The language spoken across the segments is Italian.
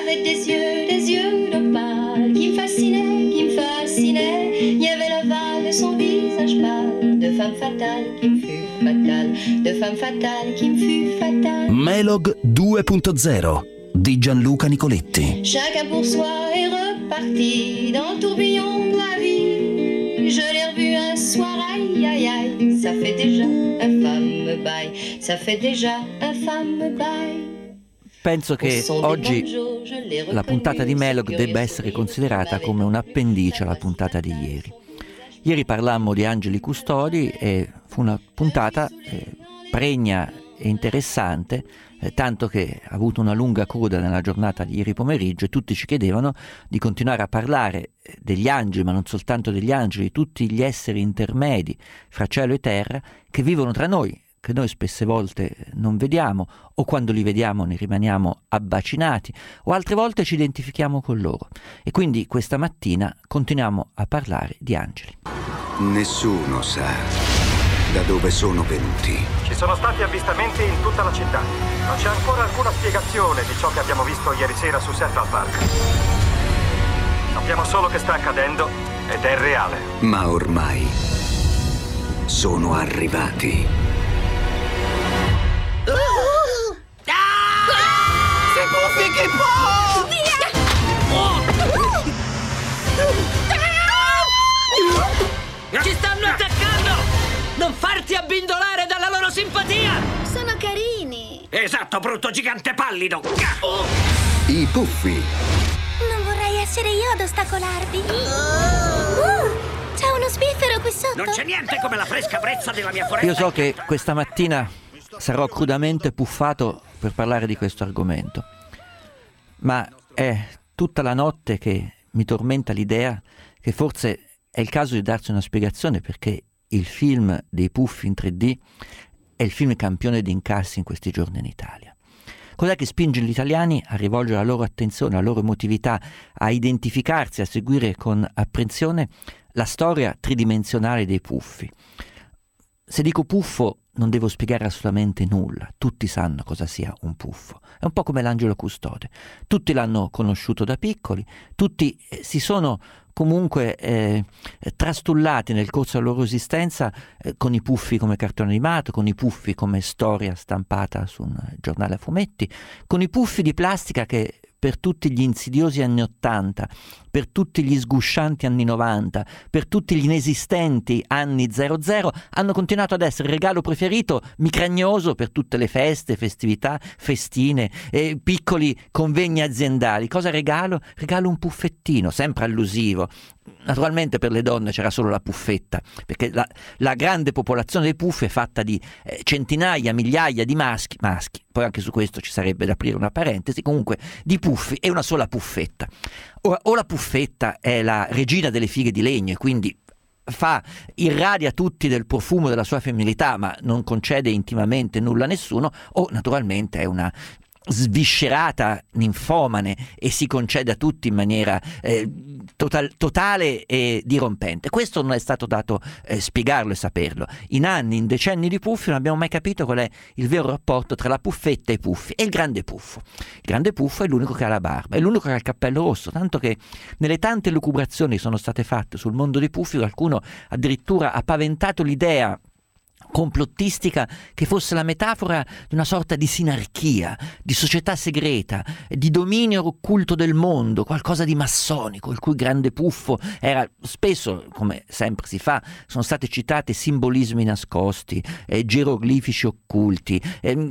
avait des yeux d'opale qui me fascinaient. Il y avait l'aval de son visage pâle, de femme fatale qui me fut fatale, de femme fatale qui me fut fatale. Melog 2.0 di Gianluca Nicoletti. Chacun pour soi est reparti dans le tourbillon de la vie. Je l'ai revu un soir, aïe aïe aïe, ça fait déjà un fameux bail, ça fait déjà un fameux bail. Penso che oggi la puntata di Melog debba essere considerata come un'appendice alla puntata di ieri. Ieri parlammo di angeli custodi e fu una puntata pregna e interessante, tanto che ha avuto una lunga coda nella giornata di ieri pomeriggio e tutti ci chiedevano di continuare a parlare degli angeli, ma non soltanto degli angeli, di tutti gli esseri intermedi fra cielo e terra che vivono tra noi, che noi spesse volte non vediamo, o quando li vediamo ne rimaniamo abbacinati, o altre volte ci identifichiamo con loro. E quindi questa mattina continuiamo a parlare di angeli. Nessuno sa da dove sono venuti. Ci sono stati avvistamenti in tutta la città. Non c'è ancora alcuna spiegazione di ciò che abbiamo visto ieri sera su Central Park. Sappiamo solo che sta accadendo ed è reale. Ma ormai sono arrivati. Sei Buffy che può! Via! Ci stanno attaccando! Non farti abbindolare dalla loro simpatia! Sono carini! Esatto, brutto gigante pallido! I Puffi. Non vorrei essere io ad ostacolarvi. C'è uno spiffero qui sotto! Non c'è niente come la fresca brezza della mia foresta! Io so che questa mattina sarò crudamente puffato per parlare di questo argomento, ma è tutta la notte che mi tormenta l'idea che forse è il caso di darsi una spiegazione perché il film dei Puffi in 3D è il film campione di incassi in questi giorni in Italia. Cos'è che spinge gli italiani a rivolgere la loro attenzione, la loro emotività, a identificarsi, a seguire con apprensione la storia tridimensionale dei Puffi? Se dico puffo non devo spiegare assolutamente nulla, tutti sanno cosa sia un puffo, è un po' come l'angelo custode, tutti l'hanno conosciuto da piccoli, tutti si sono comunque trastullati nel corso della loro esistenza con i Puffi come cartone animato, con i Puffi come storia stampata su un giornale a fumetti, con i Puffi di plastica che per tutti gli insidiosi anni '80, per tutti gli sguscianti anni '90, per tutti gli inesistenti anni 00, hanno continuato ad essere il regalo preferito micragnoso per tutte le feste, festività, festine, piccoli convegni aziendali. Cosa regalo? Regalo un puffettino, sempre allusivo. Naturalmente per le donne c'era solo la puffetta, perché la grande popolazione dei puffi è fatta di centinaia, migliaia di maschi, poi anche su questo ci sarebbe da aprire una parentesi, comunque di puffi e una sola puffetta. O la puffetta è la regina delle fighe di legno e quindi irradia tutti del profumo della sua femminilità ma non concede intimamente nulla a nessuno, o naturalmente è una sviscerata ninfomane e si concede a tutti in maniera totale e dirompente. Questo non è stato dato spiegarlo e saperlo. In anni, in decenni di Puffi non abbiamo mai capito qual è il vero rapporto tra la puffetta e i Puffi e il grande puffo. Il grande puffo è l'unico che ha la barba, è l'unico che ha il cappello rosso, tanto che nelle tante lucubrazioni che sono state fatte sul mondo dei Puffi qualcuno addirittura ha paventato l'idea complottistica che fosse la metafora di una sorta di sinarchia, di società segreta, di dominio occulto del mondo, qualcosa di massonico, il cui grande puffo era spesso, come sempre si fa, sono state citate simbolismi nascosti, geroglifici occulti,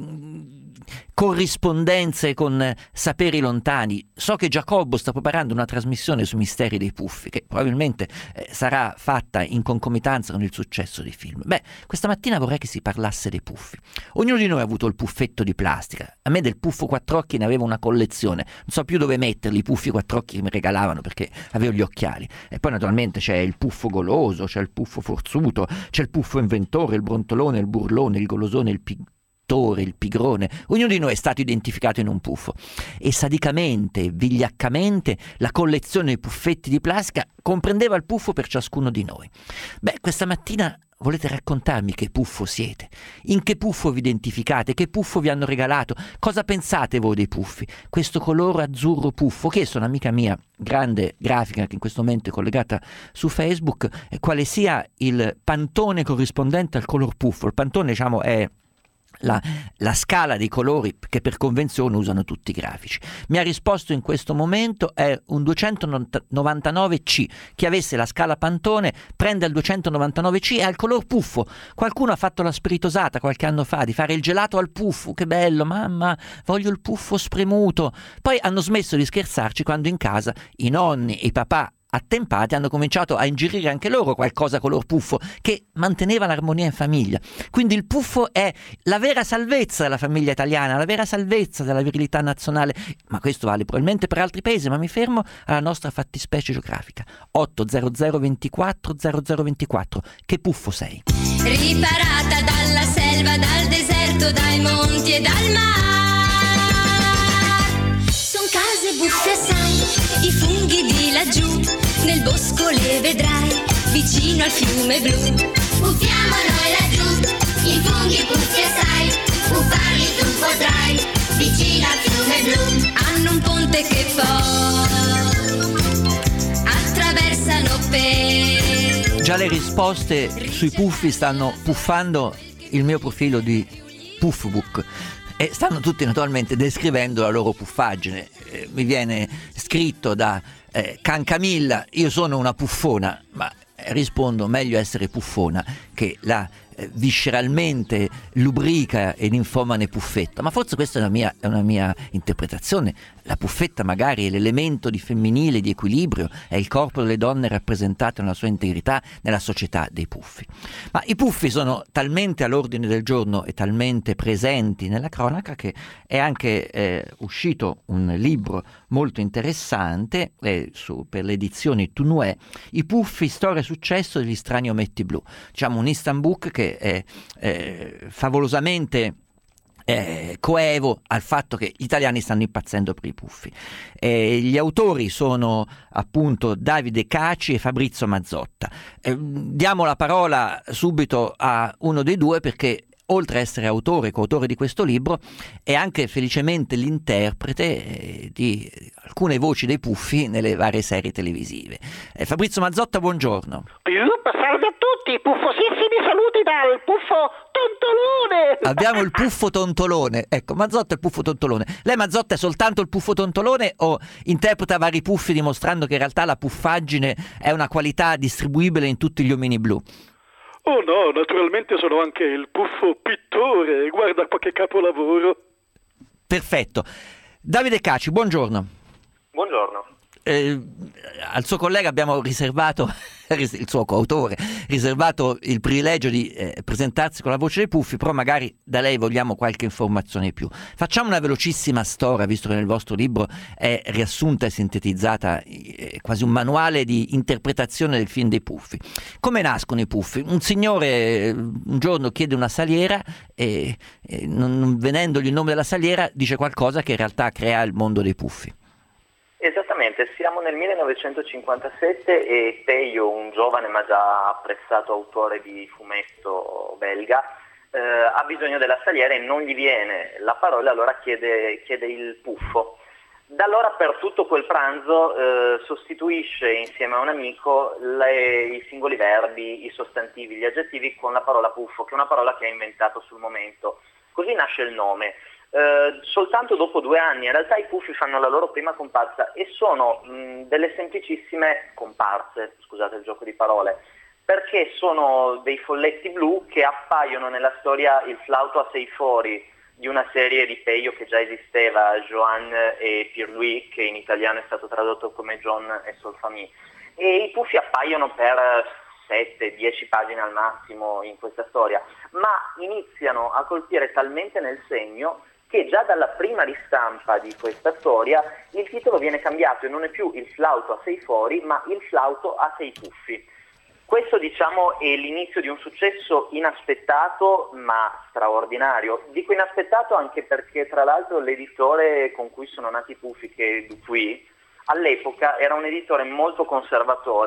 corrispondenze con saperi lontani. So che Giacobbo sta preparando una trasmissione sui misteri dei Puffi che probabilmente sarà fatta in concomitanza con il successo dei film. Questa mattina vorrei che si parlasse dei Puffi. Ognuno di noi ha avuto il puffetto di plastica. A me del puffo quattro occhi ne avevo una collezione, non so più dove metterli i puffi quattro occhi che mi regalavano perché avevo gli occhiali. E poi naturalmente c'è il puffo goloso, c'è il puffo forzuto, c'è il puffo inventore, il brontolone, il burlone, il golosone, il il pigrone. Ognuno di noi è stato identificato in un puffo e sadicamente, vigliaccamente la collezione di puffetti di plastica comprendeva il puffo per ciascuno di noi. Questa mattina volete raccontarmi che puffo siete? In che puffo vi identificate? Che puffo vi hanno regalato? Cosa pensate voi dei puffi? Questo colore azzurro puffo, che è un'amica mia, grande grafica che in questo momento è collegata su Facebook, quale sia il pantone corrispondente al color puffo. Il pantone, diciamo, è la scala dei colori che per convenzione usano tutti i grafici. Mi ha risposto in questo momento è un 299C. Chi avesse la scala Pantone prende il 299C e ha il color puffo. Qualcuno ha fatto la spiritosata qualche anno fa di fare il gelato al puffo. Che bello, mamma, voglio il puffo spremuto. Poi hanno smesso di scherzarci quando in casa i nonni e i papà attempati hanno cominciato a ingierire anche loro qualcosa color puffo che manteneva l'armonia in famiglia. Quindi il puffo è la vera salvezza della famiglia italiana, la vera salvezza della virilità nazionale, ma questo vale probabilmente per altri paesi, ma mi fermo alla nostra fattispecie geografica. 800 24 0024. Che puffo sei? Riparata dalla selva, dal deserto, dai monti e dal mare. Son case buffe assai, i funghi di laggiù, nel bosco le vedrai, vicino al fiume blu. Puffiamo noi laggiù, i funghi puffi assai, puffarli tu potrai, vicino al fiume blu. Hanno un ponte che poi attraversano per... Già le risposte sui puffi stanno puffando il mio profilo di Puffbook. E stanno tutti naturalmente descrivendo la loro puffaggine. Mi viene scritto da Can Camilla, io sono una puffona, ma rispondo meglio essere puffona che la visceralmente lubrica e ninfomane puffetta. Ma forse questa è una mia interpretazione. La puffetta magari è l'elemento di femminile, di equilibrio, è il corpo delle donne rappresentato nella sua integrità nella società dei puffi. Ma i puffi sono talmente all'ordine del giorno e talmente presenti nella cronaca che è anche uscito un libro molto interessante per le edizioni Tunue, I puffi, storia e successo degli strani ometti blu. Diciamo un instant book che è favolosamente coevo al fatto che gli italiani stanno impazzendo per i puffi. Gli autori sono appunto Davide Caci e Fabrizio Mazzotta. Diamo la parola subito a uno dei due perché oltre a essere autore e coautore di questo libro è anche felicemente l'interprete di alcune voci dei puffi nelle varie serie televisive. Fabrizio Mazzotta, buongiorno. Salve a tutti, puffosissimi saluti dal puffo Tontolone. Abbiamo il puffo Tontolone, ecco, Mazzotta è il puffo Tontolone. Lei, Mazzotta, è soltanto il puffo Tontolone o interpreta vari puffi dimostrando che in realtà la puffaggine è una qualità distribuibile in tutti gli omini blu? Oh no, naturalmente sono anche il puffo pittore, guarda qua che capolavoro. Perfetto. Davide Caci, buongiorno. Buongiorno. Al suo collega abbiamo riservato, il suo coautore, riservato il privilegio di presentarsi con la voce dei puffi, però magari da lei vogliamo qualche informazione in più. Facciamo una velocissima storia, visto che nel vostro libro è riassunta e sintetizzata quasi un manuale di interpretazione del film dei puffi. Come nascono i puffi? Un signore un giorno chiede una saliera e non venendogli il nome della saliera dice qualcosa che in realtà crea il mondo dei puffi. Esattamente, siamo nel 1957 e Peio, un giovane ma già apprezzato autore di fumetto belga, ha bisogno della saliera e non gli viene la parola, allora chiede il puffo. Da allora per tutto quel pranzo sostituisce insieme a un amico i singoli verbi, i sostantivi, gli aggettivi con la parola puffo, che è una parola che ha inventato sul momento. Così nasce il nome. Soltanto dopo 2 anni in realtà i puffi fanno la loro prima comparsa e sono delle semplicissime comparse, scusate il gioco di parole, perché sono dei folletti blu che appaiono nella storia Il flauto a 6 fori di una serie di Peio che già esisteva, Joan e Pierre-Louis, che in italiano è stato tradotto come John e Solfami, e i puffi appaiono per 7-10 pagine al massimo in questa storia, ma iniziano a colpire talmente nel segno che già dalla prima ristampa di questa storia il titolo viene cambiato e non è più Il flauto a 6 fori, ma Il flauto a 6 puffi. Questo, diciamo, è l'inizio di un successo inaspettato ma straordinario. Dico inaspettato anche perché, tra l'altro, l'editore con cui sono nati i puffi, che è Dupuis, all'epoca era un editore molto conservatore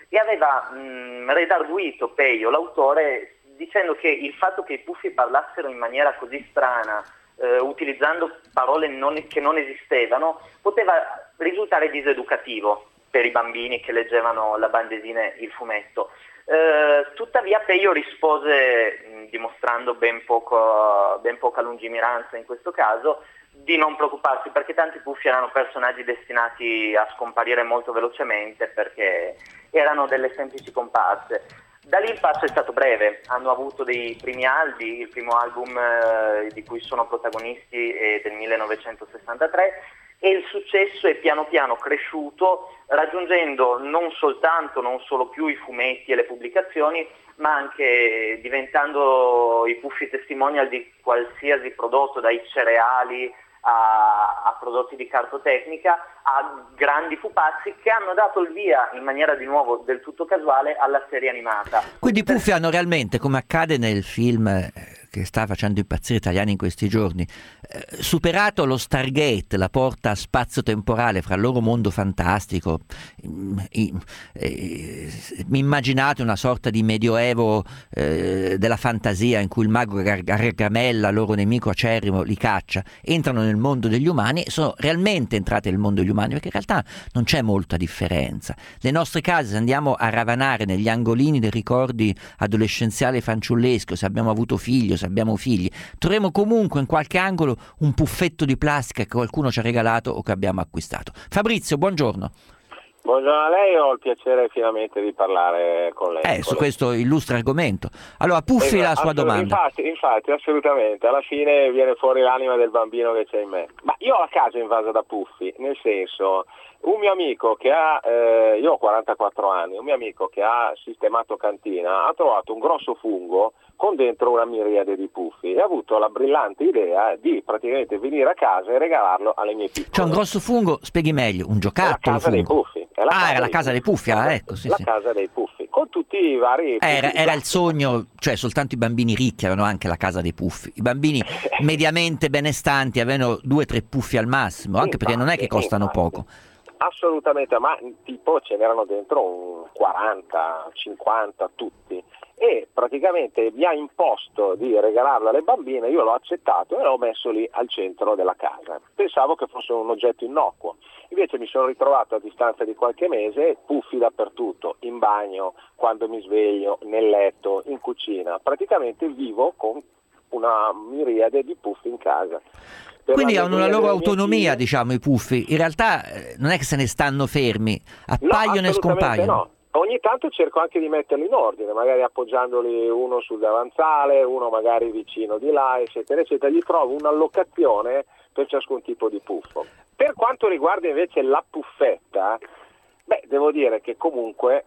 e aveva redarguito Peio, l'autore, dicendo che il fatto che i puffi parlassero in maniera così strana, utilizzando parole che non esistevano, poteva risultare diseducativo per i bambini che leggevano la bandesina, il fumetto. Tuttavia Peio rispose, dimostrando ben poca lungimiranza in questo caso, di non preoccuparsi, perché tanti puffi erano personaggi destinati a scomparire molto velocemente, perché erano delle semplici comparse. Da lì il passo è stato breve, hanno avuto dei primi albi, il primo album di cui sono protagonisti è del 1963, e il successo è piano piano cresciuto, raggiungendo non solo più i fumetti e le pubblicazioni, ma anche diventando i puffi testimonial di qualsiasi prodotto, dai cereali a prodotti di cartotecnica, a grandi pupazzi che hanno dato il via, in maniera di nuovo del tutto casuale, alla serie animata. Quindi i puffi hanno realmente, come accade nel film che sta facendo impazzire italiani in questi giorni, superato lo Stargate, la porta spazio-temporale fra il loro mondo fantastico. Immaginate una sorta di medioevo della fantasia in cui il mago Gargamella, loro nemico acerrimo, li caccia, entrano nel mondo degli umani e sono realmente entrati nel mondo degli umani, perché in realtà non c'è molta differenza. Le nostre case, se andiamo a ravanare negli angolini dei ricordi adolescenziali fanciulleschi, o se abbiamo avuto figli o se abbiamo figli, troveremo comunque in qualche angolo un puffetto di plastica che qualcuno ci ha regalato o che abbiamo acquistato. Fabrizio, buongiorno. Buongiorno a lei, ho il piacere finalmente di parlare con lei. Su questo illustre argomento. Allora, Puffi, la sua domanda. Infatti, assolutamente, alla fine viene fuori l'anima del bambino che c'è in me. Ma io ho la casa invasa da puffi, nel senso, un mio amico che io ho 44 anni, un mio amico che ha sistemato cantina ha trovato un grosso fungo con dentro una miriade di puffi e ha avuto la brillante idea di praticamente venire a casa e regalarlo alle mie piccole. C'è un grosso fungo, spieghi meglio, un giocattolo. La casa dei puffi. Era la casa dei puffi, ecco, sì. La casa dei puffi, con tutti i vari... Era il sogno, cioè soltanto i bambini ricchi avevano anche la casa dei puffi. I bambini mediamente benestanti avevano 2-3 puffi al massimo, anche perché non è che costano poco. Assolutamente, ma tipo ce n'erano dentro un 40, 50 tutti, e praticamente mi ha imposto di regalarlo alle bambine, io l'ho accettato e l'ho messo lì al centro della casa. Pensavo che fosse un oggetto innocuo, invece mi sono ritrovato a distanza di qualche mese puffi dappertutto, in bagno, quando mi sveglio, nel letto, in cucina, praticamente vivo con una miriade di puffi in casa. Quindi hanno una loro autonomia, diciamo, i puffi. In realtà non è che se ne stanno fermi, appaiono e scompaiono. No. Ogni tanto cerco anche di metterli in ordine, magari appoggiandoli uno sul davanzale, uno magari vicino di là, eccetera, eccetera. Gli trovo un'allocazione per ciascun tipo di puffo. Per quanto riguarda invece la puffetta, devo dire che comunque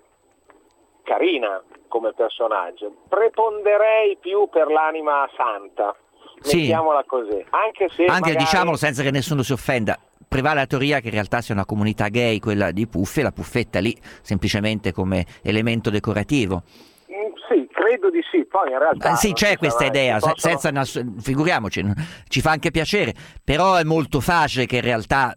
carina come personaggio. Preponderei più per l'anima santa. Mettiamola così, anche magari... diciamolo senza che nessuno si offenda, prevale la teoria che in realtà sia una comunità gay quella di puffi, e la puffetta lì semplicemente come elemento decorativo. Sì, credo di sì, poi in realtà... sì, c'è questa idea, senza figuriamoci, ci fa anche piacere, però è molto facile che in realtà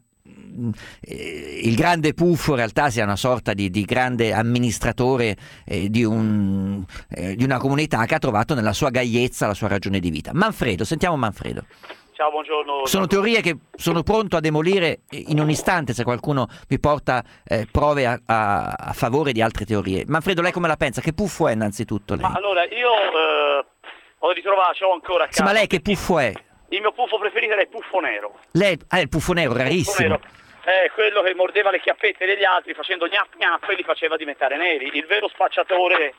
il grande puffo in realtà sia una sorta di grande amministratore di una comunità che ha trovato nella sua gaiezza la sua ragione di vita. Manfredo, sentiamo Manfredo. Ciao, buongiorno. Sono teorie che sono pronto a demolire in un istante se qualcuno mi porta prove a favore di altre teorie. Manfredo, lei come la pensa? Che puffo è innanzitutto lei? Ma allora, io ho ritrovato, ce l'ho ancora a casa. Sì, ma lei che puffo è? Il mio puffo preferito era il puffo nero. Lei il puffo nero, rarissimo. Quello che mordeva le chiappette degli altri facendo gnap gnap e li faceva diventare neri. Il vero spacciatore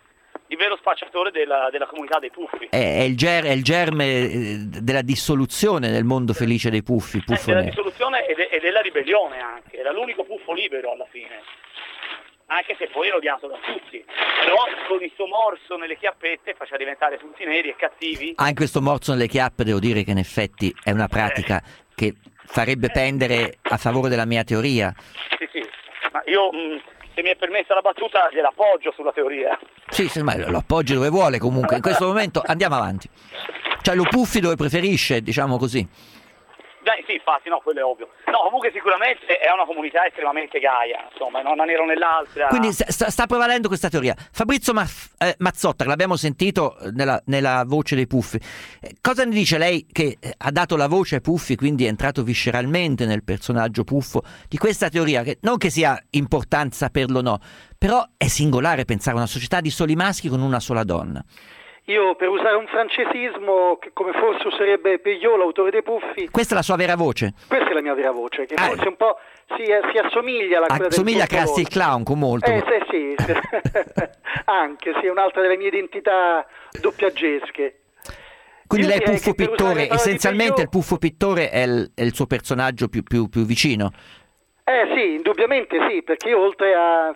della comunità dei puffi. È il germe della dissoluzione nel mondo felice dei puffi. Il puffo della nero. Dissoluzione e della ribellione anche. Era l'unico puffo libero alla fine. Anche se poi era odiato da tutti. Però con il suo morso nelle chiappette faceva diventare tutti neri e cattivi. Anche questo morso nelle chiappe devo dire che in effetti è una pratica che farebbe pendere a favore della mia teoria. Sì, ma io, se mi è permessa la battuta, gliela appoggio sulla teoria. Sì, ma lo appoggi dove vuole comunque. In questo momento andiamo avanti. Cioè lo puffi dove preferisce, diciamo così. Sì, infatti, no, quello è ovvio. No, comunque sicuramente è una comunità estremamente gaia, insomma, in una maniera o nell'altra. Quindi sta prevalendo questa teoria. Fabrizio Mazzotta, che l'abbiamo sentito nella voce dei Puffi. Cosa ne dice lei, che ha dato la voce ai Puffi, quindi è entrato visceralmente nel personaggio Puffo, di questa teoria, che non che sia importante saperlo o no, però è singolare pensare a una società di soli maschi con una sola donna. Io, per usare un francesismo, che come forse userebbe Peyote, l'autore dei Puffi... Questa è la sua vera voce? Questa è la mia vera voce, che forse un po' si assomiglia alla quella assomiglia a Krusty il Clown, con molto. Sì. Anche, sì, è un'altra delle mie identità doppiaggesche. Quindi lei è Puffo Pittore, essenzialmente il Puffo Pittore è il suo personaggio più vicino? Sì, indubbiamente sì, perché io oltre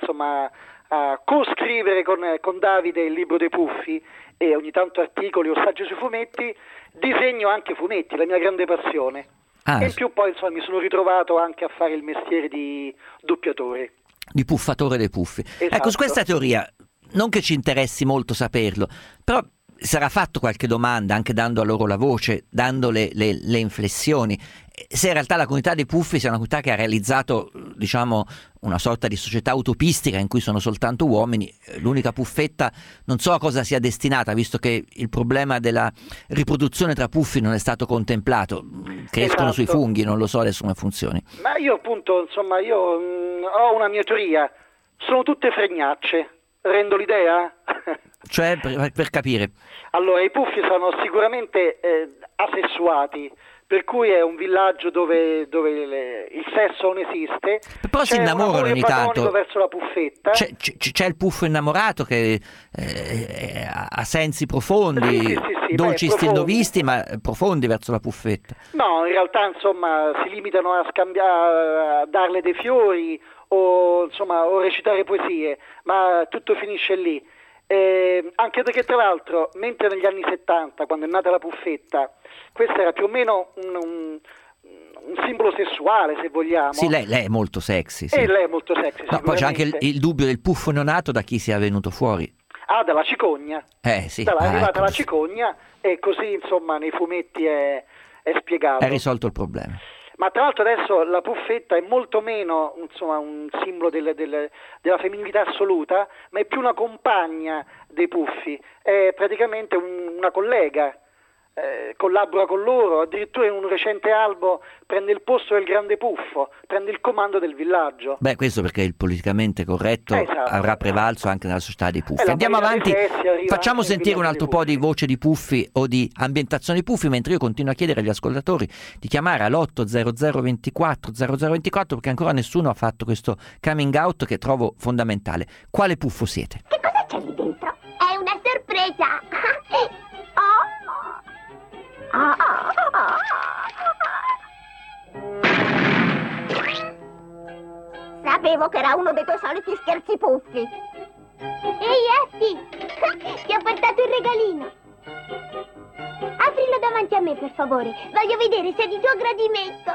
a co-scrivere con Davide il libro dei Puffi e ogni tanto articoli o saggi sui fumetti, disegno anche fumetti, la mia grande passione. E in più poi mi sono ritrovato anche a fare il mestiere di doppiatore. Di puffatore dei Puffi. Esatto. Ecco, su questa teoria, non che ci interessi molto saperlo, però sarà fatto qualche domanda, anche dando a loro la voce, dando le inflessioni, se in realtà la comunità dei Puffi sia una comunità che ha realizzato, diciamo, una sorta di società utopistica in cui sono soltanto uomini. L'unica puffetta non so a cosa sia destinata, visto che il problema della riproduzione tra puffi non è stato contemplato. Crescono sui funghi, non lo so adesso come funzioni. Ma io appunto, ho una mia teoria, sono tutte fregnacce. Rendo l'idea? Cioè, per capire. Allora, i Puffi sono sicuramente asessuati, per cui è un villaggio dove il sesso non esiste. Però si innamorano ogni tanto. Verso la puffetta. C'è il puffo innamorato che ha sensi profondi, sì, dolci stilnovisti, ma profondi verso la puffetta. No, in realtà si limitano a darle dei fiori o recitare poesie, ma tutto finisce lì. Anche perché tra l'altro, mentre negli anni 70, quando è nata la puffetta, questo era più o meno un simbolo sessuale, se vogliamo. Sì, lei è molto sexy. Sì. Lei è molto sexy. No, poi c'è anche il dubbio del puffo neonato, da chi sia venuto fuori. Dalla cicogna. Sì. È arrivata la cicogna e così nei fumetti è spiegato. È risolto il problema. Ma tra l'altro adesso la puffetta è molto meno un simbolo della femminilità assoluta, ma è più una compagna dei Puffi, è praticamente una collega, collabora con loro, addirittura in un recente albo prende il posto del grande Puffo, prende il comando del villaggio. Beh, questo perché il politicamente corretto avrà prevalso anche nella società dei Puffi. Andiamo avanti, facciamo sentire un altro po' di voce di Puffi o di ambientazione di Puffi, mentre io continuo a chiedere agli ascoltatori di chiamare all'800 24 0024, perché ancora nessuno ha fatto questo coming out che trovo fondamentale. Quale Puffo siete? Che cosa c'è lì dentro? È una sorpresa! Sapevo che era uno dei tuoi soliti scherzi puffi. Ehi, Effie, ti ho portato il regalino. Aprilo davanti a me, per favore. Voglio vedere se è di tuo gradimento.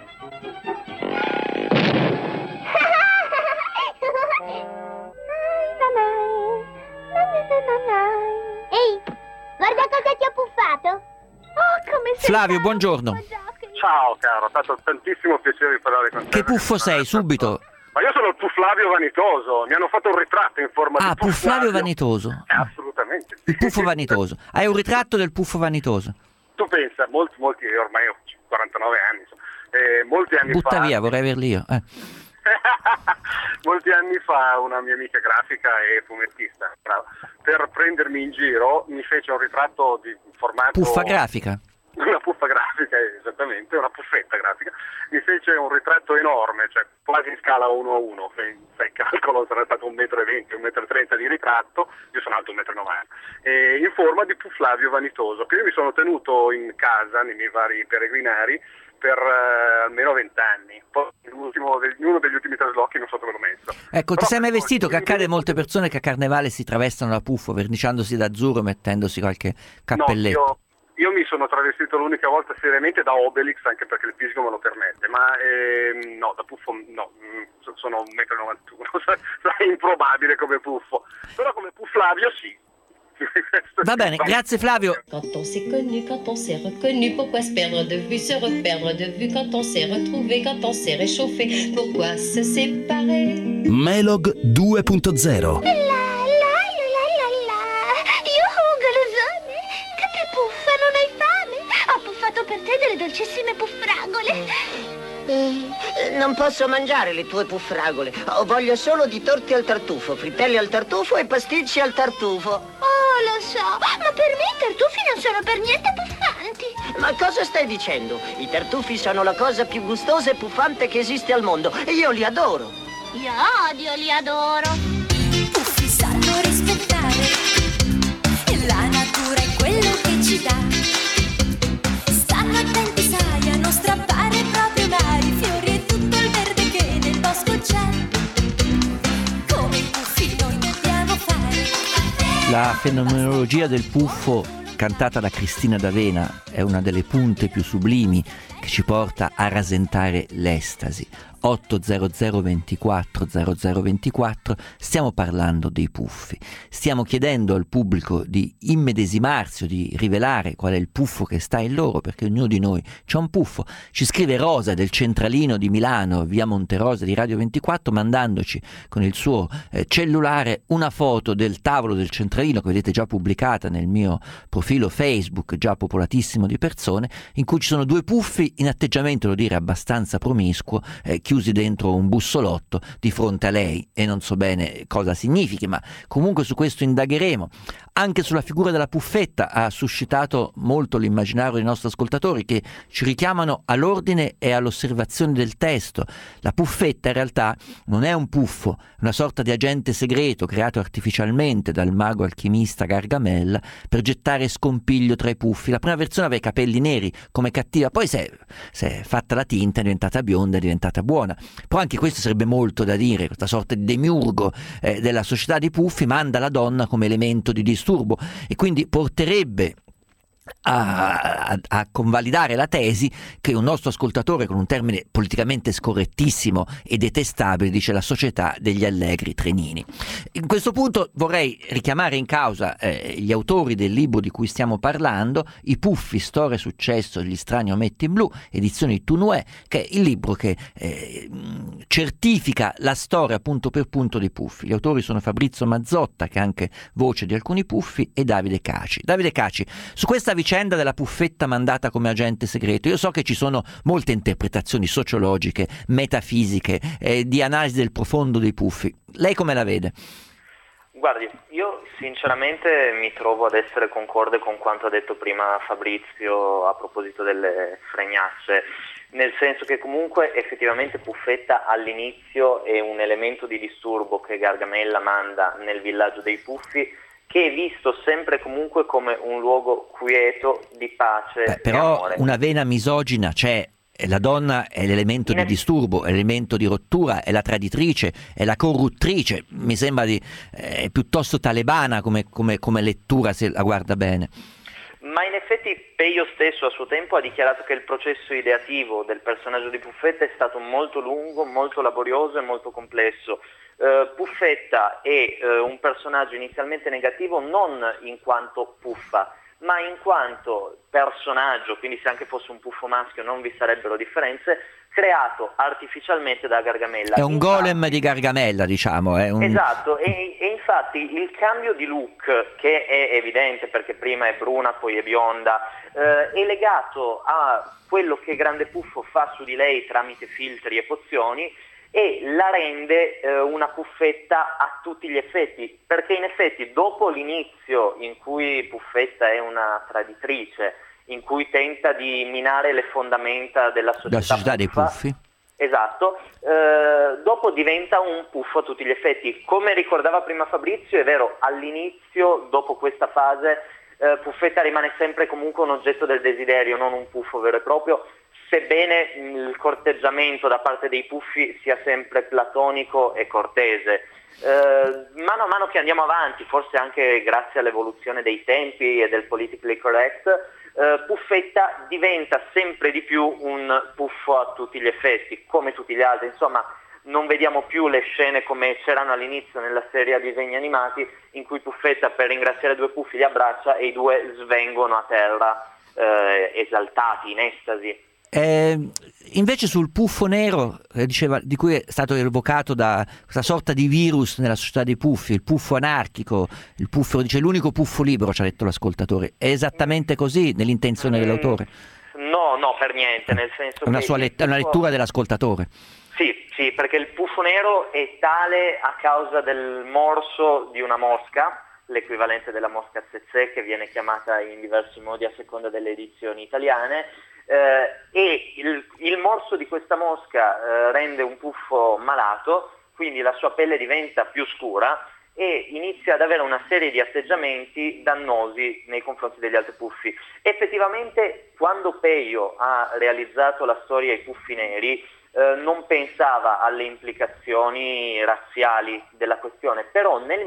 Ehi, guarda cosa ti ho puffato. Come sei Flavio, buongiorno. Ciao caro, è stato tantissimo piacere di parlare con te. Che puffo sei, subito? Ma io sono il Pufflavio Vanitoso, mi hanno fatto un ritratto in forma di Pufflavio Vanitoso. Assolutamente. Il Puffo Vanitoso. Hai un ritratto del Puffo Vanitoso? Tu pensa, molti ormai ho 49 anni, molti anni Butta fa... via, vorrei averli io. Molti anni fa una mia amica grafica e fumettista, per prendermi in giro, mi fece un ritratto di formato... Puffa grafica? Una puffa grafica, esattamente, una puffetta grafica. Mi fece un ritratto enorme, cioè quasi in scala 1:1, fai calcolo, sarà stato 1,20 m, 1,30 m di ritratto, io sono alto 1,90 m, in forma di Pufflavio Vanitoso, che io mi sono tenuto in casa nei miei vari peregrinari per almeno 20 anni. Poi in uno degli ultimi traslochi non so dove l'ho messo. Ecco, ti sei mai vestito? Che accade a molte persone che a carnevale si travestono da puffo, verniciandosi d'azzurro, mettendosi qualche cappelletto. No, io mi sono travestito l'unica volta seriamente da Obelix, anche perché il fisico me lo permette, ma no, da puffo no, sono 1,91 m, sarà improbabile come puffo, però come Pufflavio sì, Va bene, grazie Flavio. Quand on s'est connu, quand on s'est reconnu, pourquoi se perdre de vue, se reperdre de vue, quand on s'est retrouvé, quand on s'est réchauffé, pourquoi se séparer? Melog 2.0. Golosone, che ti puffa, non hai fame? Ho puffato per te delle dolcissime puffragole. Non posso mangiare le tue puffragole. Ho voglia solo di torte al tartufo, frittelle al tartufo e pasticci al tartufo. Oh, lo so, ma per me i tartufi non sono per niente puffanti. Ma cosa stai dicendo? I tartufi sono la cosa più gustosa e puffante che esiste al mondo e io li adoro. Io odio, li adoro. I puffi sanno rispettare e la natura è quello che ci dà. Stanno attenti, sai, a non strappare proprio mari, fiori e tutto il verde che nel bosco c'è. Come i puffi noi dobbiamo fare. La fenomenologia del puffo cantata da Cristina D'Avena è una delle punte più sublimi che ci porta a rasentare l'estasi. 800 24 0024, stiamo parlando dei puffi, stiamo chiedendo al pubblico di immedesimarsi o di rivelare qual è il puffo che sta in loro, perché ognuno di noi c'ha un puffo. Ci scrive Rosa del Centralino di Milano, via Monterosa di Radio 24, mandandoci con il suo cellulare una foto del tavolo del Centralino che vedete già pubblicata nel mio profilo Facebook, già popolatissimo di persone, in cui ci sono due puffi in atteggiamento, devo dire, abbastanza promiscuo, chiusi dentro un bussolotto di fronte a lei, e non so bene cosa significhi, ma comunque su questo indagheremo. Anche sulla figura della puffetta ha suscitato molto l'immaginario dei nostri ascoltatori, che ci richiamano all'ordine e all'osservazione del testo. La puffetta in realtà non è un puffo, una sorta di agente segreto creato artificialmente dal mago alchimista Gargamella per gettare scompiglio tra i puffi. La prima versione aveva i capelli neri come cattiva, poi si è fatta la tinta, è diventata bionda, è diventata buona. Però anche questo sarebbe molto da dire, questa sorta di demiurgo della società di puffi manda la donna come elemento di disturbo, e quindi porterebbe a convalidare la tesi che un nostro ascoltatore, con un termine politicamente scorrettissimo e detestabile, dice la società degli allegri trenini. In questo punto vorrei richiamare in causa gli autori del libro di cui stiamo parlando, I puffi, storia e successo degli strani ometti in blu, edizioni Tunue, che è il libro che certifica la storia punto per punto dei puffi. Gli autori sono Fabrizio Mazzotta, che è anche voce di alcuni puffi, e Davide Caci. Davide Caci, su questa vicenda della puffetta mandata come agente segreto, io so che ci sono molte interpretazioni sociologiche, metafisiche, di analisi del profondo dei puffi. Lei come la vede? Guardi, io sinceramente mi trovo ad essere concorde con quanto ha detto prima Fabrizio a proposito delle fregnacce, nel senso che comunque effettivamente puffetta all'inizio è un elemento di disturbo che Gargamella manda nel villaggio dei puffi, che è visto sempre comunque come un luogo quieto, di pace, però di amore. Una vena misogina c'è. La donna è l'elemento di disturbo, è l'elemento di rottura, è la traditrice, è la corruttrice. Mi sembra piuttosto talebana come lettura, se la guarda bene. Ma in effetti Peio stesso a suo tempo ha dichiarato che il processo ideativo del personaggio di Puffetta è stato molto lungo, molto laborioso e molto complesso. Puffetta è un personaggio inizialmente negativo non in quanto puffa, ma in quanto personaggio, quindi se anche fosse un puffo maschio non vi sarebbero differenze, creato artificialmente da Gargamella. È un golem di Gargamella, diciamo. Esatto, e infatti il cambio di look, che è evidente perché prima è bruna, poi è bionda, è legato a quello che Grande Puffo fa su di lei tramite filtri e pozioni, e la rende una puffetta a tutti gli effetti, perché in effetti dopo l'inizio in cui Puffetta è una traditrice, in cui tenta di minare le fondamenta della società dei puffi, esatto, dopo diventa un puffo a tutti gli effetti. Come ricordava prima Fabrizio, è vero, all'inizio, dopo questa fase, Puffetta rimane sempre comunque un oggetto del desiderio, non un puffo vero e proprio, sebbene il corteggiamento da parte dei puffi sia sempre platonico e cortese. Mano a mano che andiamo avanti, forse anche grazie all'evoluzione dei tempi e del politically correct, Puffetta diventa sempre di più un puffo a tutti gli effetti, come tutti gli altri. Insomma, non vediamo più le scene come c'erano all'inizio nella serie a disegni animati, in cui Puffetta per ringraziare due puffi li abbraccia e i due svengono a terra esaltati, in estasi. Invece sul puffo nero, di cui è stato evocato da questa sorta di virus nella società dei puffi, il puffo anarchico, il puffo, dice l'unico puffo libero, ci ha detto l'ascoltatore. È esattamente così nell'intenzione dell'autore? No, per niente, nel senso che una lettura dell'ascoltatore. Sì, perché il puffo nero è tale a causa del morso di una mosca, l'equivalente della mosca tsetse, che viene chiamata in diversi modi a seconda delle edizioni italiane, e il morso di questa mosca rende un puffo malato, quindi la sua pelle diventa più scura e inizia ad avere una serie di atteggiamenti dannosi nei confronti degli altri puffi. Effettivamente, quando Peyo ha realizzato la storia I puffi neri, non pensava alle implicazioni razziali della questione, però nel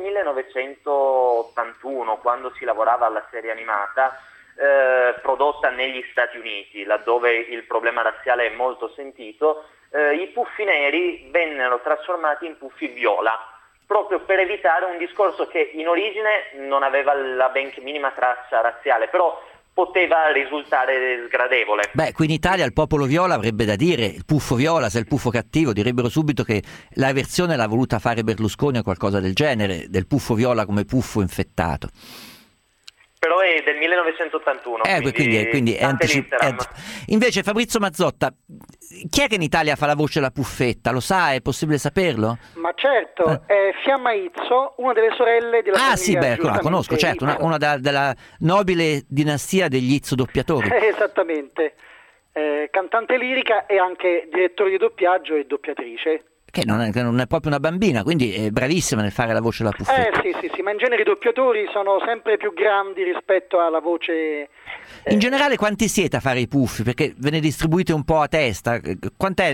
1981, quando si lavorava alla serie animata prodotta negli Stati Uniti, laddove il problema razziale è molto sentito, i puffi neri vennero trasformati in puffi viola, proprio per evitare un discorso che in origine non aveva la benché minima traccia razziale, però poteva risultare sgradevole. Beh, qui in Italia il popolo viola avrebbe da dire, il puffo viola, se è il puffo cattivo, direbbero subito che la versione l'ha voluta fare Berlusconi o qualcosa del genere, del puffo viola come puffo infettato. Però è del 1981, quindi è invece Fabrizio Mazzotta, chi è che in Italia fa la voce della Puffetta? Lo sa? È possibile saperlo? Ma certo, è Fiamma Izzo, una delle sorelle della famiglia. La conosco, certo, una della nobile dinastia degli Izzo doppiatori. Esattamente, cantante lirica e anche direttore di doppiaggio e doppiatrice. Che non è proprio una bambina, quindi è bravissima nel fare la voce della Puffetta. Sì, ma in genere i doppiatori sono sempre più grandi rispetto alla voce. In generale quanti siete a fare i puffi? Perché ve ne distribuite un po' a testa. Quant'è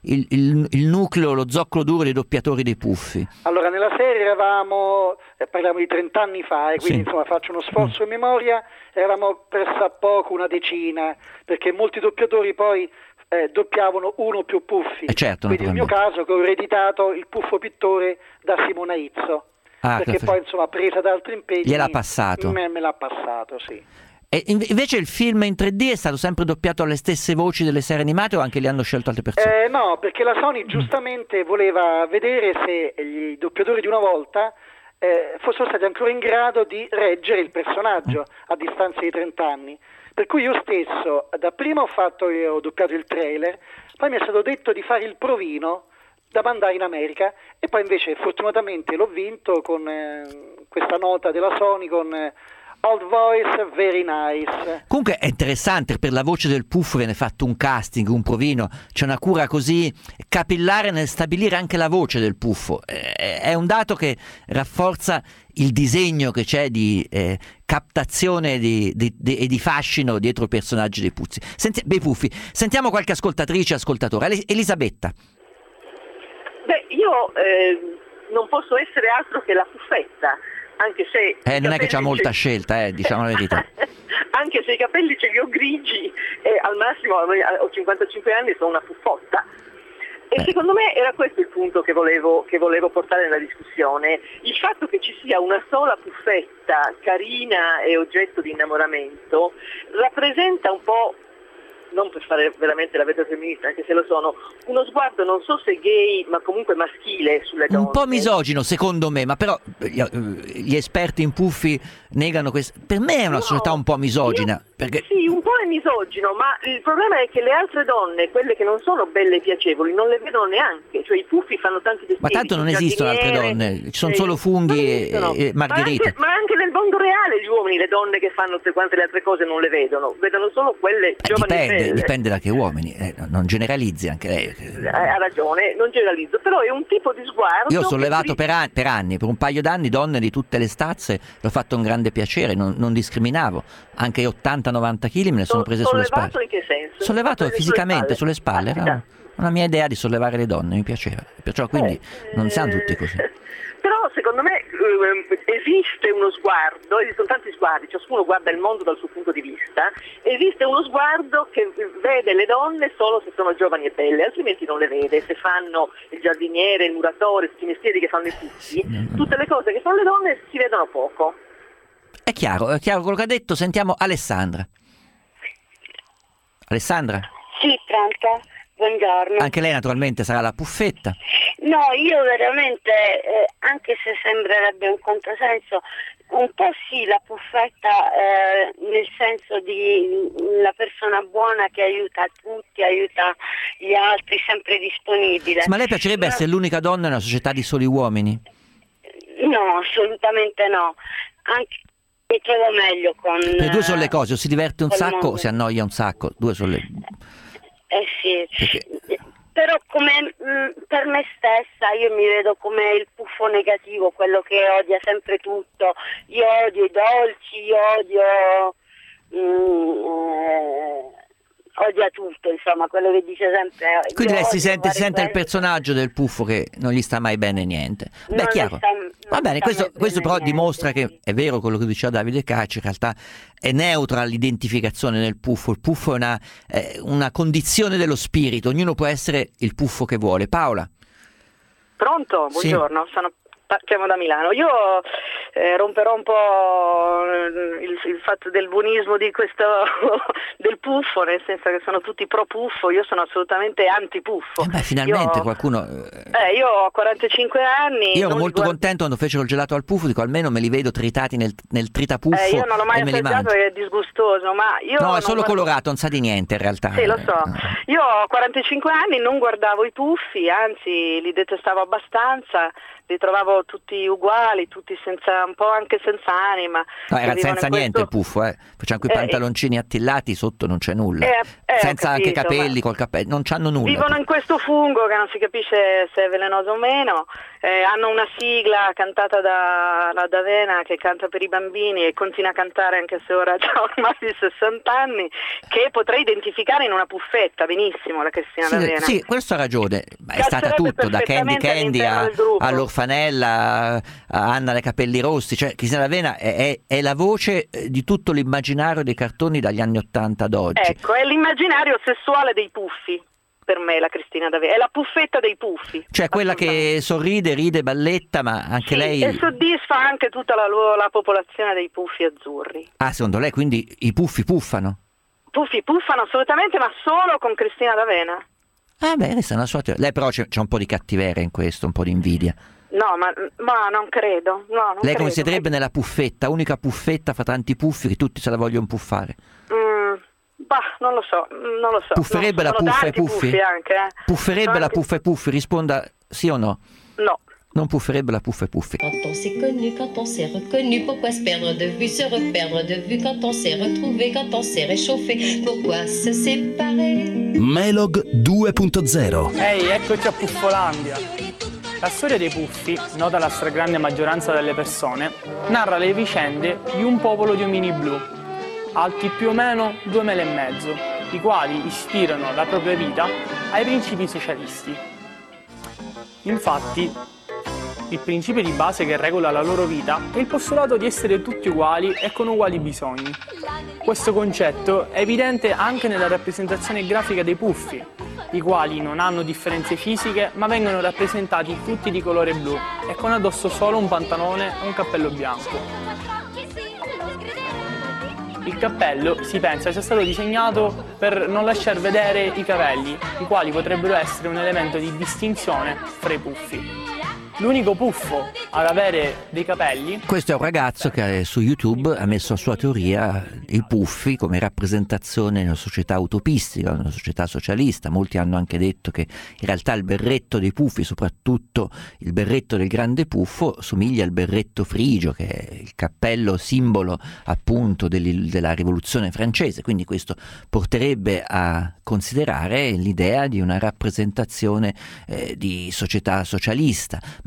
il nucleo, lo zoccolo duro dei doppiatori dei puffi? Allora, nella serie eravamo, parliamo di 30 anni fa, e quindi insomma faccio uno sforzo in memoria, eravamo pressappoco una decina, perché molti doppiatori poi doppiavano uno o più puffi, certo, quindi nel mio caso che ho ereditato il puffo pittore da Simona Izzo, perché poi insomma presa da altri impegni gliel'ha passato. Me l'ha passato, sì. E invece il film in 3D è stato sempre doppiato alle stesse voci delle serie animate o anche li hanno scelto altre persone? No, perché la Sony giustamente voleva vedere se i doppiatori di una volta fossero stati ancora in grado di reggere il personaggio a distanza di 30 anni. Per cui io stesso, dapprima ho doppiato il trailer, poi mi è stato detto di fare il provino da mandare in America e poi invece fortunatamente l'ho vinto con questa nota della Sony con Old Voice, Very Nice. Comunque è interessante, per la voce del puffo viene fatto un casting, un provino, c'è una cura così capillare nel stabilire anche la voce del puffo. È un dato che rafforza il disegno che c'è di captazione e di fascino dietro i personaggi dei puffi. Sentiamo qualche ascoltatrice, ascoltatore. Elisabetta. Beh, io non posso essere altro che la Puffetta, anche se non è che c'ha molta scelta, diciamo la verità. Anche se i capelli ce li ho grigi e al massimo ho 55 anni e sono una puffotta. E secondo me era questo il punto che volevo portare nella discussione, il fatto che ci sia una sola Puffetta carina e oggetto di innamoramento rappresenta un po', non per fare veramente la vedo femminista, anche se lo sono, uno sguardo non so se gay ma comunque maschile sulle donne. Un po' misogino secondo me, ma però gli esperti in puffi negano questo. Per me è una società un po' misogina. Perché... Sì, un po' è misogino, ma il problema è che le altre donne, quelle che non sono belle e piacevoli, non le vedono neanche, cioè i puffi fanno tanti vestiti. Ma tanto non esistono altre donne, ci sono solo funghi e margherite. Ma anche nel mondo reale gli uomini, le donne che fanno tutte quante le altre cose non le vedono solo quelle giovani. Dipende da che uomini, non generalizzi anche lei. Ha ragione, non generalizzo, però è un tipo di sguardo. Io ho sollevato per anni, per un paio d'anni, donne di tutte le stazze, l'ho fatto un grande piacere, non discriminavo, anche 80-90 kg me ne sono prese sulle spalle. Sollevato in che senso? Sollevato fisicamente sulle spalle. Una mia idea di sollevare le donne, mi piaceva. Perciò quindi non siamo tutti così. Però secondo me esiste uno sguardo, esistono tanti sguardi, ciascuno guarda il mondo dal suo punto di vista, esiste uno sguardo che vede le donne solo se sono giovani e belle, altrimenti non le vede, se fanno il giardiniere, il muratore, tutti i mestieri che fanno i puffi, tutte le cose che fanno le donne si vedono poco. È chiaro quello che ha detto. Sentiamo Alessandra. Alessandra? Sì, pronto? Buongiorno. Anche lei naturalmente sarà la puffetta. No, io veramente, anche se sembrerebbe un controsenso, un po' sì, la puffetta, nel senso di la persona buona che aiuta tutti, aiuta gli altri, sempre disponibile. Ma a lei piacerebbe essere l'unica donna in una società di soli uomini? No, assolutamente no. Anche mi trovo meglio con... Le due sono le cose, o si diverte un sacco mondo. o si annoia un sacco. Due sono le... Sì. Perché? Però come per me stessa io mi vedo come il puffo negativo, quello che odia sempre tutto. Io odio i dolci, io odia tutto, insomma, quello che dice sempre. Quindi lei si sente il bene. personaggio del puffo che non gli sta mai bene niente. Beh, Non chiaro. Va bene, questo però niente. dimostra che è vero quello che diceva Davide Cacci, in realtà è neutra l'identificazione del puffo. Il puffo è una condizione dello spirito, ognuno può essere il puffo che vuole. Paola? Pronto? Buongiorno, chiamo da Milano. Io romperò un po' il fatto del buonismo di questo del puffo, nel senso che sono tutti pro puffo, io sono assolutamente anti puffo. Finalmente qualcuno... Io ho 45 anni. Io ero molto contento quando fecero il gelato al puffo, dico almeno me li vedo tritati nel tritapuffo. Io non l'ho mai e me li assaggiato mangio. perché è disgustoso, ma io... No, è solo colorato, non sa di niente in realtà. Sì, lo so. Io ho 45 anni, non guardavo i puffi, anzi li detestavo abbastanza, li trovavo tutti uguali, tutti senza, un po' anche senza anima. No, era Che vivono senza in niente questo- il puffo, Facciamo quei pantaloncini attillati, sotto non c'è nulla. Senza ho anche capito, capelli, ma- col capello, non c'hanno nulla. Vivono in questo fungo che non si capisce se è velenoso o meno, hanno una sigla cantata da D'Avena che canta per i bambini e continua a cantare anche se ora ha ormai 60 anni, che potrei identificare in una puffetta benissimo, la Cristina D'Avena. Sì, questo ha ragione, ma è stata Calzerebbe tutto, da Candy perfettamente Candy all'interno del gruppo. all'Orfanella, a Anna dei capelli rossi, cioè Cristina D'Avena è la voce di tutto l'immaginario dei cartoni dagli anni 80 ad oggi. Ecco, è l'immaginario sessuale dei puffi, per me la Cristina D'Avena, è la puffetta dei puffi. Cioè quella che sorride, ride, balletta, ma anche lei... E soddisfa anche tutta la popolazione dei puffi azzurri. Ah, secondo lei quindi i puffi puffano? Puffi puffano assolutamente, ma solo con Cristina D'Avena. Ah beh, questa è una sua teoria. Lei però c'è un po' di cattiveria in questo, un po' di invidia. No, ma non credo. No, non Lei credo. considererebbe nella puffetta, unica puffetta fra tanti puffi che tutti se la vogliono puffare. Non lo so. Pufferebbe la Sono puffa e tanti puffi? anche, Pufferebbe Sono la anche- puffa e puffi? Risponda sì o no? No. Non pufferebbe la puffa e puffi. Quand on s'est connu, quand on s'est reconnu, pourquoi se perdre de vue, se reperdre de vue, quand on s'est retrouvé, quand on s'est réchauffé, pourquoi se séparer? Melog 2.0. Ehi, eccoci a Puffolandia. La storia dei puffi, nota alla stragrande maggioranza delle persone, narra le vicende di un popolo di omini blu, alti più o meno 2,5 metri, i quali ispirano la propria vita ai principi socialisti. Infatti, il principio di base che regola la loro vita è il postulato di essere tutti uguali e con uguali bisogni. Questo concetto è evidente anche nella rappresentazione grafica dei puffi, i quali non hanno differenze fisiche ma vengono rappresentati tutti di colore blu e con addosso solo un pantalone e un cappello bianco. Il cappello si pensa sia stato disegnato per non lasciar vedere i capelli, i quali potrebbero essere un elemento di distinzione fra i puffi. L'unico puffo ad avere dei capelli... Questo è un ragazzo che su YouTube ha messo a sua teoria i puffi come rappresentazione di una società utopistica, una società socialista. Molti hanno anche detto che in realtà il berretto dei puffi, soprattutto il berretto del grande puffo, somiglia al berretto frigio, che è il cappello simbolo appunto della rivoluzione francese. Quindi questo porterebbe a considerare l'idea di una rappresentazione di società socialista.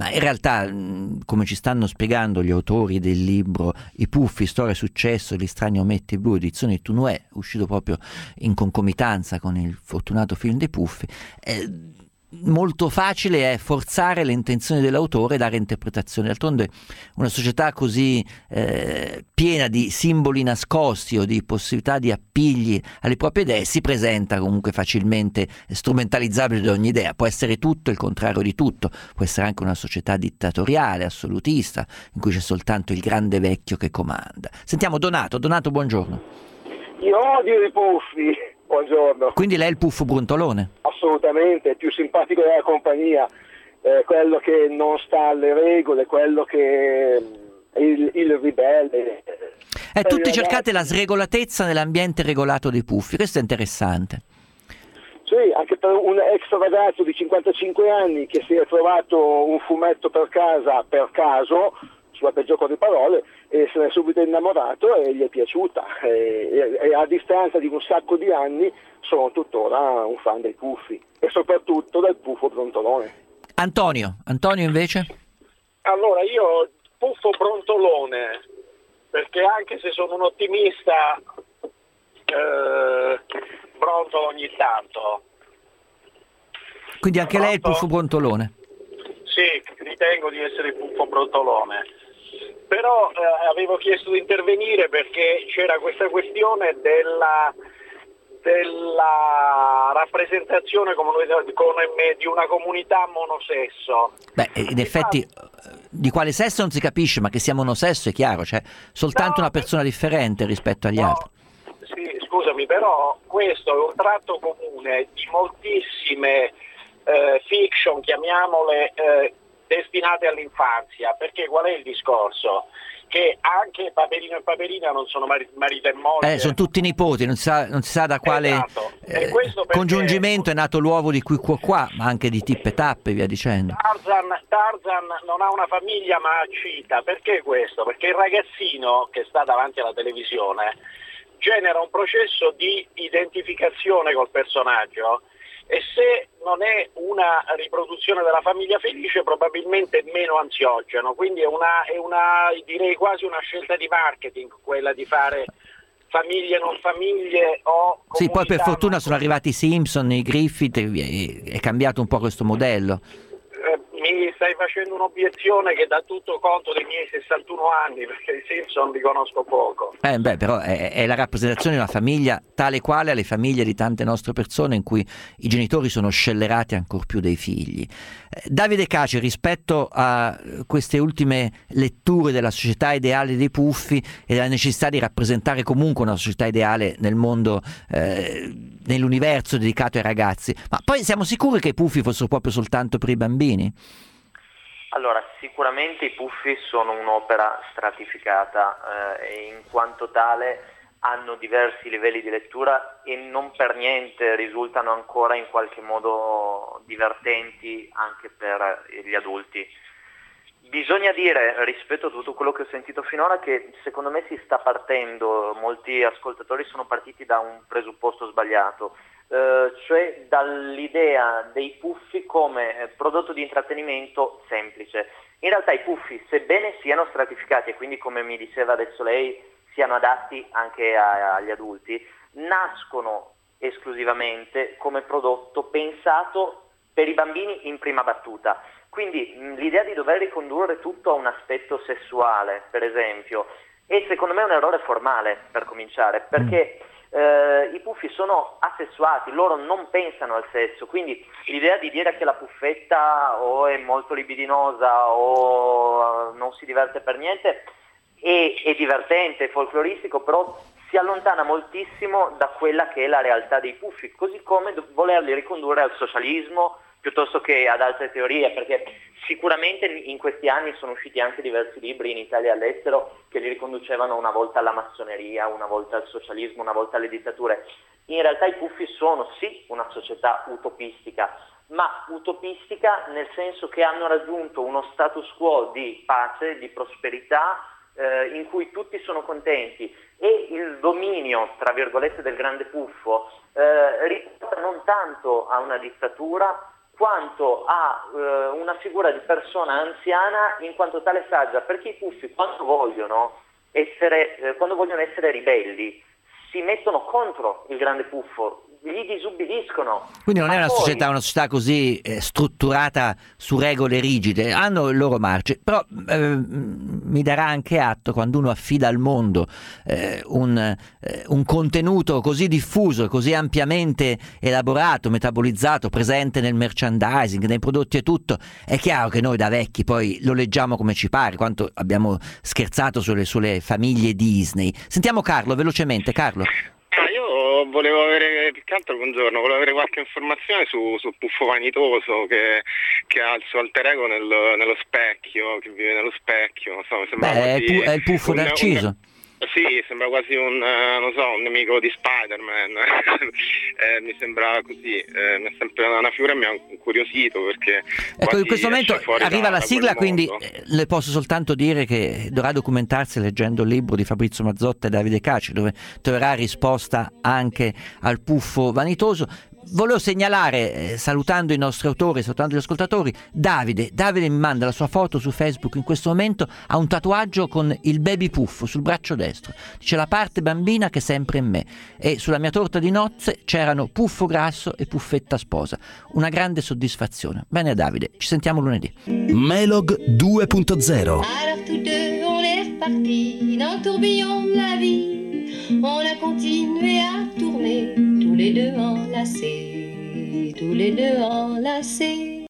Ma in realtà, come ci stanno spiegando gli autori del libro I Puffi, storia e successo, gli strani ometti blu, edizione Tunue, uscito proprio in concomitanza con il fortunato film dei Puffi, molto facile è forzare le intenzioni dell'autore e dare interpretazioni. D'altronde una società così piena di simboli nascosti o di possibilità di appigli alle proprie idee si presenta comunque facilmente strumentalizzabile di ogni idea. Può essere tutto il contrario di tutto, può essere anche una società dittatoriale, assolutista, in cui c'è soltanto il grande vecchio che comanda. Sentiamo Donato. Donato, buongiorno. Io odio i Puffi. Buongiorno. Quindi lei è il puffo brontolone? Assolutamente, è più simpatico della compagnia, quello che non sta alle regole, quello che è il ribelle. Tutti cercate la sregolatezza nell'ambiente regolato dei Puffi, questo è interessante. Sì, anche per un ex ragazzo di 55 anni che si è trovato un fumetto per casa per caso, per gioco di parole, e se ne è subito innamorato e gli è piaciuta, e a distanza di un sacco di anni sono tuttora un fan dei Puffi e soprattutto del puffo brontolone. Antonio invece? Allora io puffo brontolone perché anche se sono un ottimista brontolo ogni tanto. Quindi anche lei è il puffo brontolone? Sì, ritengo di essere il puffo brontolone. Però avevo chiesto di intervenire perché c'era questa questione della rappresentazione di una comunità monosesso. Beh, in effetti di quale sesso non si capisce, ma che sia monosesso è chiaro, cioè soltanto una persona differente rispetto agli altri. Sì, scusami, però questo è un tratto comune di moltissime fiction, chiamiamole destinate all'infanzia, perché qual è il discorso? Che anche Paperino e Paperina non sono marito e moglie. Sono tutti nipoti, non si sa da quale congiungimento è nato l'uovo di qui qua, ma anche di Tippe e Tappe, via dicendo. Tarzan non ha una famiglia ma cita, perché questo? Perché il ragazzino che sta davanti alla televisione genera un processo di identificazione col personaggio, e se non è una riproduzione della famiglia felice probabilmente è meno ansiogeno, quindi è una direi quasi una scelta di marketing quella di fare famiglie non famiglie o sì, poi per fortuna sono arrivati i Simpson, i Griffith, è cambiato un po' questo modello. Mi stai facendo un'obiezione che dà tutto conto dei miei 61 anni, perché i Simpson li conosco poco. Però è la rappresentazione di una famiglia tale quale alle famiglie di tante nostre persone, in cui i genitori sono scellerati ancor più dei figli. Davide Caci, rispetto a queste ultime letture della società ideale dei Puffi e della necessità di rappresentare comunque una società ideale nel mondo, nell'universo dedicato ai ragazzi, ma poi siamo sicuri che i Puffi fossero proprio soltanto per i bambini? Allora, sicuramente i Puffi sono un'opera stratificata e in quanto tale hanno diversi livelli di lettura e non per niente risultano ancora in qualche modo divertenti anche per gli adulti. Bisogna dire, rispetto a tutto quello che ho sentito finora, che secondo me si sta partendo, molti ascoltatori sono partiti da un presupposto sbagliato, cioè dall'idea dei Puffi come prodotto di intrattenimento semplice. In realtà i Puffi, sebbene siano stratificati e quindi, come mi diceva adesso lei, siano adatti anche agli adulti, nascono esclusivamente come prodotto pensato per i bambini in prima battuta. Quindi l'idea di dover ricondurre tutto a un aspetto sessuale, per esempio, è secondo me un errore formale per cominciare, perché i Puffi sono asessuati, loro non pensano al sesso, quindi l'idea di dire che la puffetta o è molto libidinosa o non si diverte per niente è divertente, è folcloristico, però si allontana moltissimo da quella che è la realtà dei Puffi, così come volerli ricondurre al socialismo piuttosto che ad altre teorie, perché sicuramente in questi anni sono usciti anche diversi libri in Italia e all'estero che li riconducevano una volta alla massoneria, una volta al socialismo, una volta alle dittature. In realtà i Puffi sono sì una società utopistica, ma utopistica nel senso che hanno raggiunto uno status quo di pace, di prosperità, in cui tutti sono contenti, e il dominio, tra virgolette, del grande puffo riporta non tanto a una dittatura quanto a una figura di persona anziana in quanto tale saggia, perché i puffi quando vogliono essere ribelli si mettono contro il grande puffo, gli disubbidiscono. Quindi non è una poi... società così strutturata su regole rigide, hanno il loro margine, però mi darà anche atto quando uno affida al mondo un contenuto così diffuso, così ampiamente elaborato, metabolizzato, presente nel merchandising, nei prodotti e tutto, è chiaro che noi da vecchi poi lo leggiamo come ci pare, quanto abbiamo scherzato sulle famiglie Disney. Sentiamo Carlo, velocemente, Carlo. Io volevo avere, più che altro buongiorno, volevo avere qualche informazione su Puffo Vanitoso che ha il suo alter ego nello specchio, che vive nello specchio, non so, mi sembra quasi è il Puffo Narciso. Sì, sembra quasi un nemico di Spider-Man, mi sembra così, mi è sempre una figura che mi ha incuriosito perché... Ecco, in questo momento arriva la sigla, quindi le posso soltanto dire che dovrà documentarsi leggendo il libro di Fabrizio Mazzotta e Davide Caci, dove troverà risposta anche al Puffo Vanitoso. Volevo segnalare, salutando i nostri autori, salutando gli ascoltatori, Davide mi manda la sua foto su Facebook in questo momento, ha un tatuaggio con il baby puffo sul braccio destro, dice la parte bambina che è sempre in me, e sulla mia torta di nozze c'erano Puffo Grasso e Puffetta Sposa, una grande soddisfazione. Bene Davide, ci sentiamo lunedì. Melog 2.0. Alors tous deux on est repartis dans le tourbillon de la vie. On a continué à tourner, tous les deux enlacés, tous les deux enlacés.